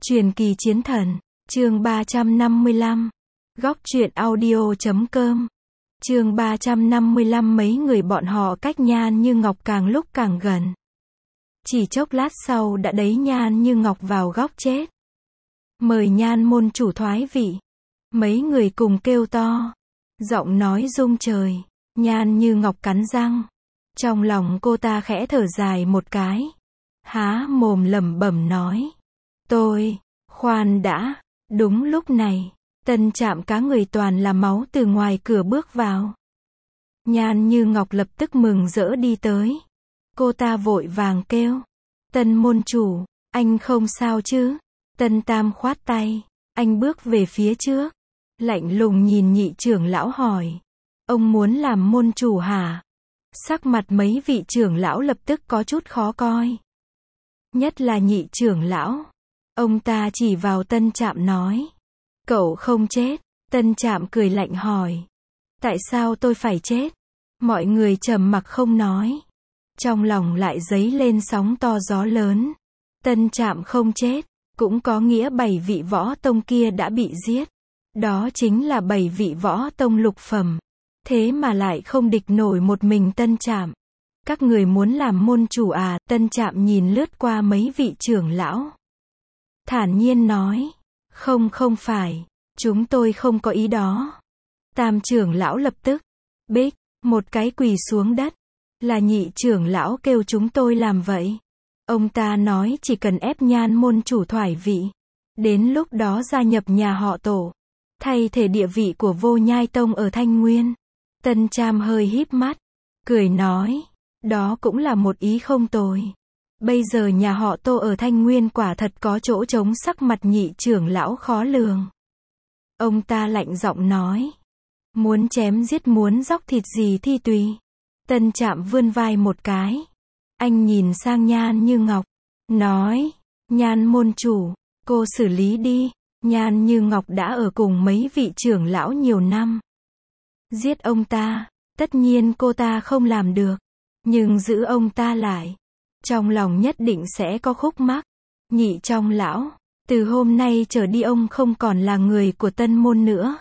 Truyền kỳ chiến thần, chương 355. Góc truyện audio.com. Chương 355. Mấy người bọn họ cách Nhan Như Ngọc càng lúc càng gần. Chỉ chốc lát sau đã đẩy Nhan Như Ngọc vào góc chết. Mời Nhan môn chủ thoái vị. Mấy người cùng kêu to. Giọng nói rung trời. Nhan Như Ngọc cắn răng. Trong lòng cô ta khẽ thở dài một cái. Há mồm lẩm bẩm nói. Khoan đã. Đúng lúc này, Tân Trạm cá người toàn là máu từ ngoài cửa bước vào. Nhan Như Ngọc lập tức mừng rỡ đi tới. Cô ta vội vàng kêu. Tân môn chủ, anh không sao chứ? Tân Tam khoát tay. Anh bước về phía trước. Lạnh lùng nhìn nhị trưởng lão hỏi. Ông muốn làm môn chủ hả? Sắc mặt mấy vị trưởng lão lập tức có chút khó coi. Nhất là nhị trưởng lão. Ông ta chỉ vào Tân Trạm nói. Cậu không chết. Tân Trạm cười lạnh hỏi. Tại sao tôi phải chết? Mọi người trầm mặc không nói. Trong lòng lại dấy lên sóng to gió lớn. Tân Trạm không chết, cũng có nghĩa 7 vị võ tông kia đã bị giết. Đó chính là 7 vị võ tông lục phẩm. Thế mà lại không địch nổi một mình Tân Trạm. Các người muốn làm môn chủ à? Tân Trạm nhìn lướt qua mấy vị trưởng lão. Thản nhiên nói. Không phải. Chúng tôi không có ý đó. Tam trưởng lão lập tức. Bích. Một cái quỳ xuống đất. Là nhị trưởng lão kêu chúng tôi làm vậy. Ông ta nói chỉ cần ép Nhan môn chủ thoái vị. Đến lúc đó gia nhập nhà họ Tổ. Thay thế địa vị của Vô Nhai Tông ở Thanh Nguyên. Tân Trạm hơi híp mắt. Cười nói. Đó cũng là một ý không tồi. Bây giờ nhà họ Tô ở Thanh Nguyên quả thật có chỗ trống. Sắc mặt nhị trưởng lão khó lường. Ông ta lạnh giọng nói. Muốn chém giết muốn dóc thịt gì thì tùy. Tân Trạm vươn vai một cái. Anh nhìn sang Nhan Như Ngọc. Nói. Nhan môn chủ. Cô xử lý đi. Nhan Như Ngọc đã ở cùng mấy vị trưởng lão nhiều năm. Giết ông ta. Tất nhiên cô ta không làm được. Nhưng giữ ông ta lại. Trong lòng nhất định sẽ có khúc mắc. Nhị trong lão. Từ hôm nay trở đi ông không còn là người của Tân môn nữa.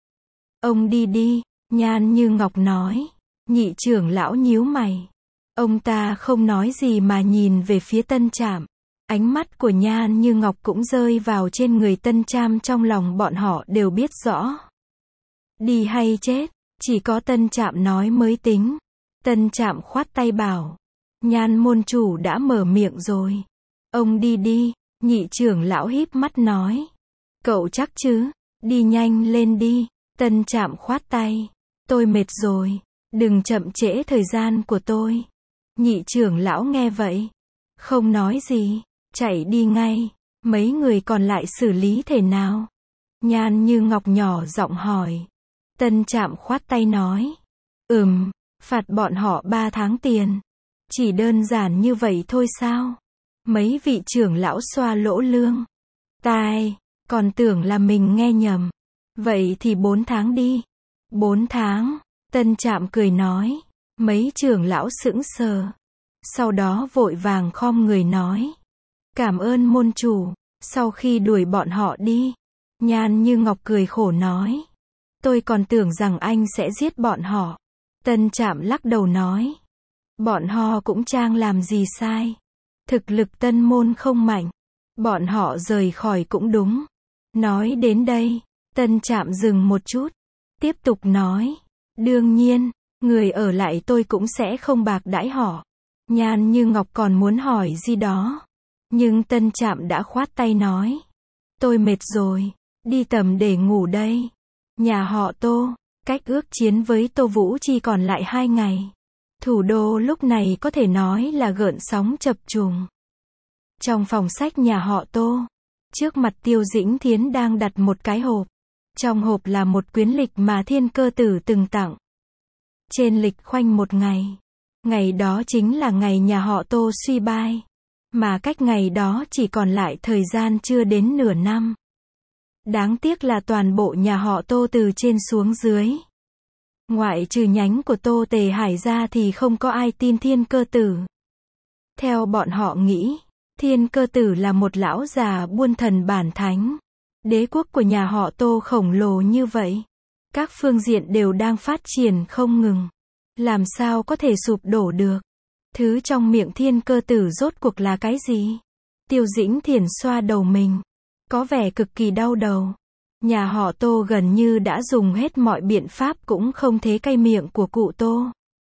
Ông đi đi. Nhan Như Ngọc nói. Nhị trưởng lão nhíu mày. Ông ta không nói gì mà nhìn về phía Tân Trạm. Ánh mắt của Nhan Như Ngọc cũng rơi vào trên người Tân Trạm. Trong lòng bọn họ đều biết rõ. Đi hay chết, chỉ có Tân Trạm nói mới tính. Tân Trạm khoát tay bảo. Nhan môn chủ đã mở miệng rồi. Ông đi đi. Nhị trưởng lão híp mắt nói. Cậu chắc chứ? Đi nhanh lên đi. Tân Trạm khoát tay. Tôi mệt rồi. Đừng chậm trễ thời gian của tôi. Nhị trưởng lão nghe vậy. Không nói gì. Chạy đi ngay. Mấy người còn lại xử lý thế nào? Nhan Như Ngọc nhỏ giọng hỏi. Tân Trạm khoát tay nói. Phạt bọn họ 3 tháng tiền. Chỉ đơn giản như vậy thôi sao? Mấy vị trưởng lão xoa lỗ lương. Tai, còn tưởng là mình nghe nhầm. Vậy thì 4 tháng đi. 4 tháng. Tân Trạm cười nói. Mấy trưởng lão sững sờ. Sau đó vội vàng khom người nói. Cảm ơn môn chủ. Sau khi đuổi bọn họ đi. Nhan Như Ngọc cười khổ nói. Tôi còn tưởng rằng anh sẽ giết bọn họ. Tân Trạm lắc đầu nói. Bọn họ cũng chẳng làm gì sai. Thực lực Tân môn không mạnh. Bọn họ rời khỏi cũng đúng. Nói đến đây, Tân Trạm dừng một chút. Tiếp tục nói. Đương nhiên, người ở lại tôi cũng sẽ không bạc đãi họ. Nhan Như Ngọc còn muốn hỏi gì đó. Nhưng Tân Trạm đã khoát tay nói. Tôi mệt rồi. Đi tầm để ngủ đây. Nhà họ Tô. Cách ước chiến với Tô Vũ chỉ còn lại 2 ngày. Thủ đô lúc này có thể nói là gợn sóng chập trùng. Trong phòng sách nhà họ Tô. Trước mặt Tiêu Dĩnh Thiến đang đặt một cái hộp. Trong hộp là một quyến lịch mà Thiên Cơ Tử từng tặng. Trên lịch khoanh một ngày. Ngày đó chính là ngày nhà họ Tô suy bại. Mà cách ngày đó chỉ còn lại thời gian chưa đến nửa năm. Đáng tiếc là toàn bộ nhà họ Tô từ trên xuống dưới. Ngoại trừ nhánh của Tô Tề Hải ra thì không có ai tin Thiên Cơ Tử. Theo bọn họ nghĩ, Thiên Cơ Tử là một lão già buôn thần bản thánh. Đế quốc của nhà họ Tô khổng lồ như vậy. Các phương diện đều đang phát triển không ngừng. Làm sao có thể sụp đổ được? Thứ trong miệng Thiên Cơ Tử rốt cuộc là cái gì? Tiêu Dĩnh Thiền xoa đầu mình. Có vẻ cực kỳ đau đầu. Nhà họ Tô gần như đã dùng hết mọi biện pháp cũng không thế cay miệng của cụ Tô.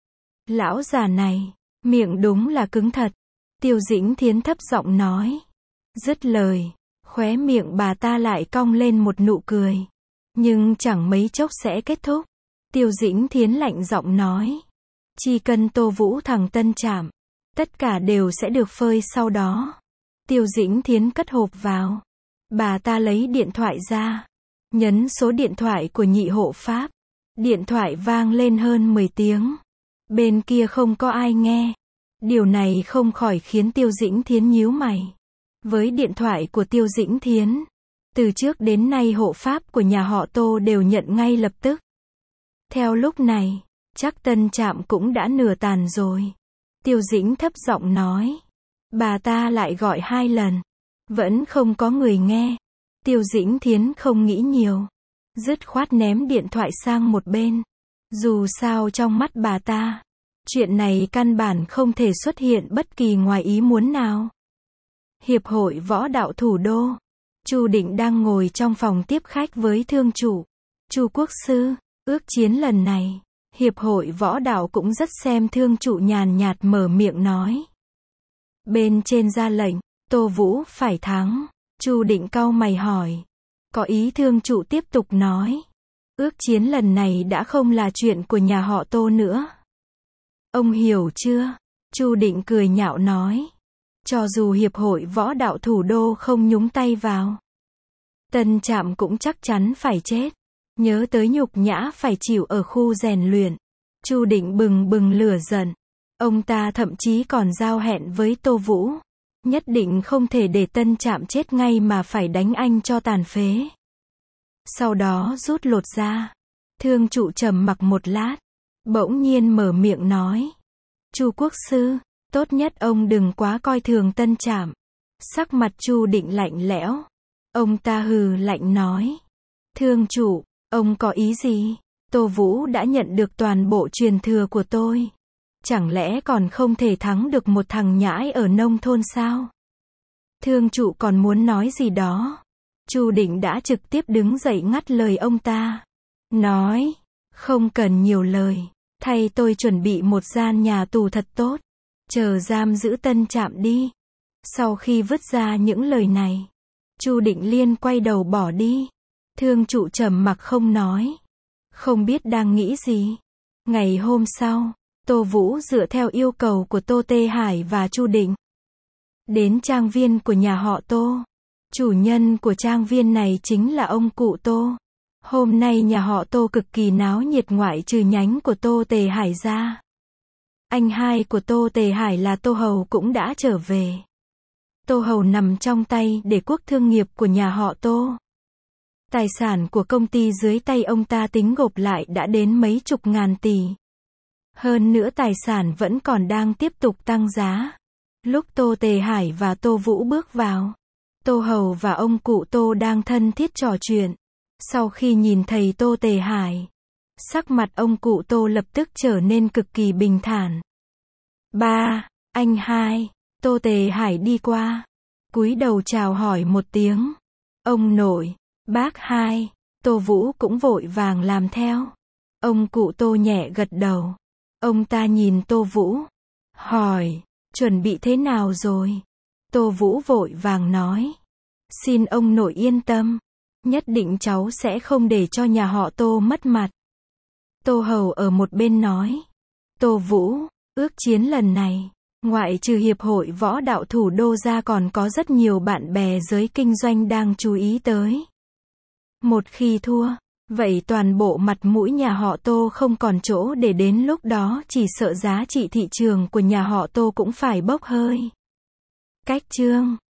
Lão già này, miệng đúng là cứng thật. Tiêu Dĩnh Thiến thấp giọng nói. Dứt lời, khóe miệng bà ta lại cong lên một nụ cười. Nhưng chẳng mấy chốc sẽ kết thúc. Tiêu Dĩnh Thiến lạnh giọng nói. Chỉ cần Tô Vũ thằng Tân Trạm, tất cả đều sẽ được phơi sau đó. Tiêu Dĩnh Thiến cất hộp vào. Bà ta lấy điện thoại ra. Nhấn số điện thoại của nhị hộ pháp. Điện thoại vang lên hơn 10 tiếng. Bên kia không có ai nghe. Điều này không khỏi khiến Tiêu Dĩnh Thiến nhíu mày. Với điện thoại của Tiêu Dĩnh Thiến, từ trước đến nay hộ pháp của nhà họ Tô đều nhận ngay lập tức. Theo lúc này, chắc Tân Trạm cũng đã nửa tàn rồi. Tiêu Dĩnh thấp giọng nói. Bà ta lại gọi 2 lần. Vẫn không có người nghe. Tiêu Dĩnh Thiến không nghĩ nhiều. Dứt khoát ném điện thoại sang một bên. Dù sao trong mắt bà ta, chuyện này căn bản không thể xuất hiện bất kỳ ngoài ý muốn nào. Hiệp hội Võ đạo Thủ đô. Chu Định đang ngồi trong phòng tiếp khách với thương chủ. Chu Quốc sư, ước chiến lần này, Hiệp hội Võ đạo cũng rất xem thương chủ nhàn nhạt mở miệng nói. Bên trên ra lệnh, Tô Vũ phải thắng. Chu Định cau mày hỏi. Có ý thương chủ tiếp tục nói. Ước chiến lần này đã không là chuyện của nhà họ Tô nữa. Ông hiểu chưa? Chu Định cười nhạo nói. Cho dù Hiệp hội Võ đạo Thủ đô không nhúng tay vào, Tân Trạm cũng chắc chắn phải chết. Nhớ tới nhục nhã phải chịu ở khu rèn luyện. Chu Định bừng bừng lửa giận. Ông ta thậm chí còn giao hẹn với Tô Vũ. Nhất định không thể để Tân Trạm chết ngay mà phải đánh anh cho tàn phế. Sau đó rút lột ra. Thương trụ trầm mặc một lát. Bỗng nhiên mở miệng nói. Chu Quốc sư, tốt nhất ông đừng quá coi thường Tân Trạm. Sắc mặt Chu Định lạnh lẽo. Ông ta hừ lạnh nói. Thương chủ, ông có ý gì? Tô Vũ đã nhận được toàn bộ truyền thừa của tôi. Chẳng lẽ còn không thể thắng được một thằng nhãi ở nông thôn sao? Thương trụ còn muốn nói gì đó. Chu Định đã trực tiếp đứng dậy ngắt lời ông ta. Nói, không cần nhiều lời. Thay tôi chuẩn bị một gian nhà tù thật tốt. Chờ giam giữ Tân Trạm đi. Sau khi vứt ra những lời này, Chu Định liên quay đầu bỏ đi. Thương trụ trầm mặc không nói. Không biết đang nghĩ gì. Ngày hôm sau, Tô Vũ dựa theo yêu cầu của Tô Tê Hải và Chu Định. Đến trang viên của nhà họ Tô. Chủ nhân của trang viên này chính là ông cụ Tô. Hôm nay nhà họ Tô cực kỳ náo nhiệt ngoại trừ nhánh của Tô Tề Hải ra. Anh hai của Tô Tề Hải là Tô Hầu cũng đã trở về. Tô Hầu nằm trong tay Đế quốc thương nghiệp của nhà họ Tô. Tài sản của công ty dưới tay ông ta tính gộp lại đã đến mấy chục ngàn tỷ. Hơn nữa tài sản vẫn còn đang tiếp tục tăng giá. Lúc Tô Tề Hải và Tô Vũ bước vào, Tô Hầu và ông cụ Tô đang thân thiết trò chuyện. Sau khi nhìn thấy Tô Tề Hải, sắc mặt ông cụ Tô lập tức trở nên cực kỳ bình thản. Ba, anh hai. Tô Tề Hải đi qua, cúi đầu chào hỏi một tiếng. Ông nội, bác hai. Tô Vũ cũng vội vàng làm theo. Ông cụ Tô nhẹ gật đầu. Ông ta nhìn Tô Vũ, hỏi, chuẩn bị thế nào rồi? Tô Vũ vội vàng nói, xin ông nội yên tâm, nhất định cháu sẽ không để cho nhà họ Tô mất mặt. Tô Hầu ở một bên nói, Tô Vũ, ước chiến lần này, ngoại trừ Hiệp hội Võ đạo Thủ đô ra còn có rất nhiều bạn bè giới kinh doanh đang chú ý tới. Một khi thua, vậy toàn bộ mặt mũi nhà họ Tô không còn chỗ để đến lúc đó chỉ sợ giá trị thị trường của nhà họ Tô cũng phải bốc hơi. Cách chương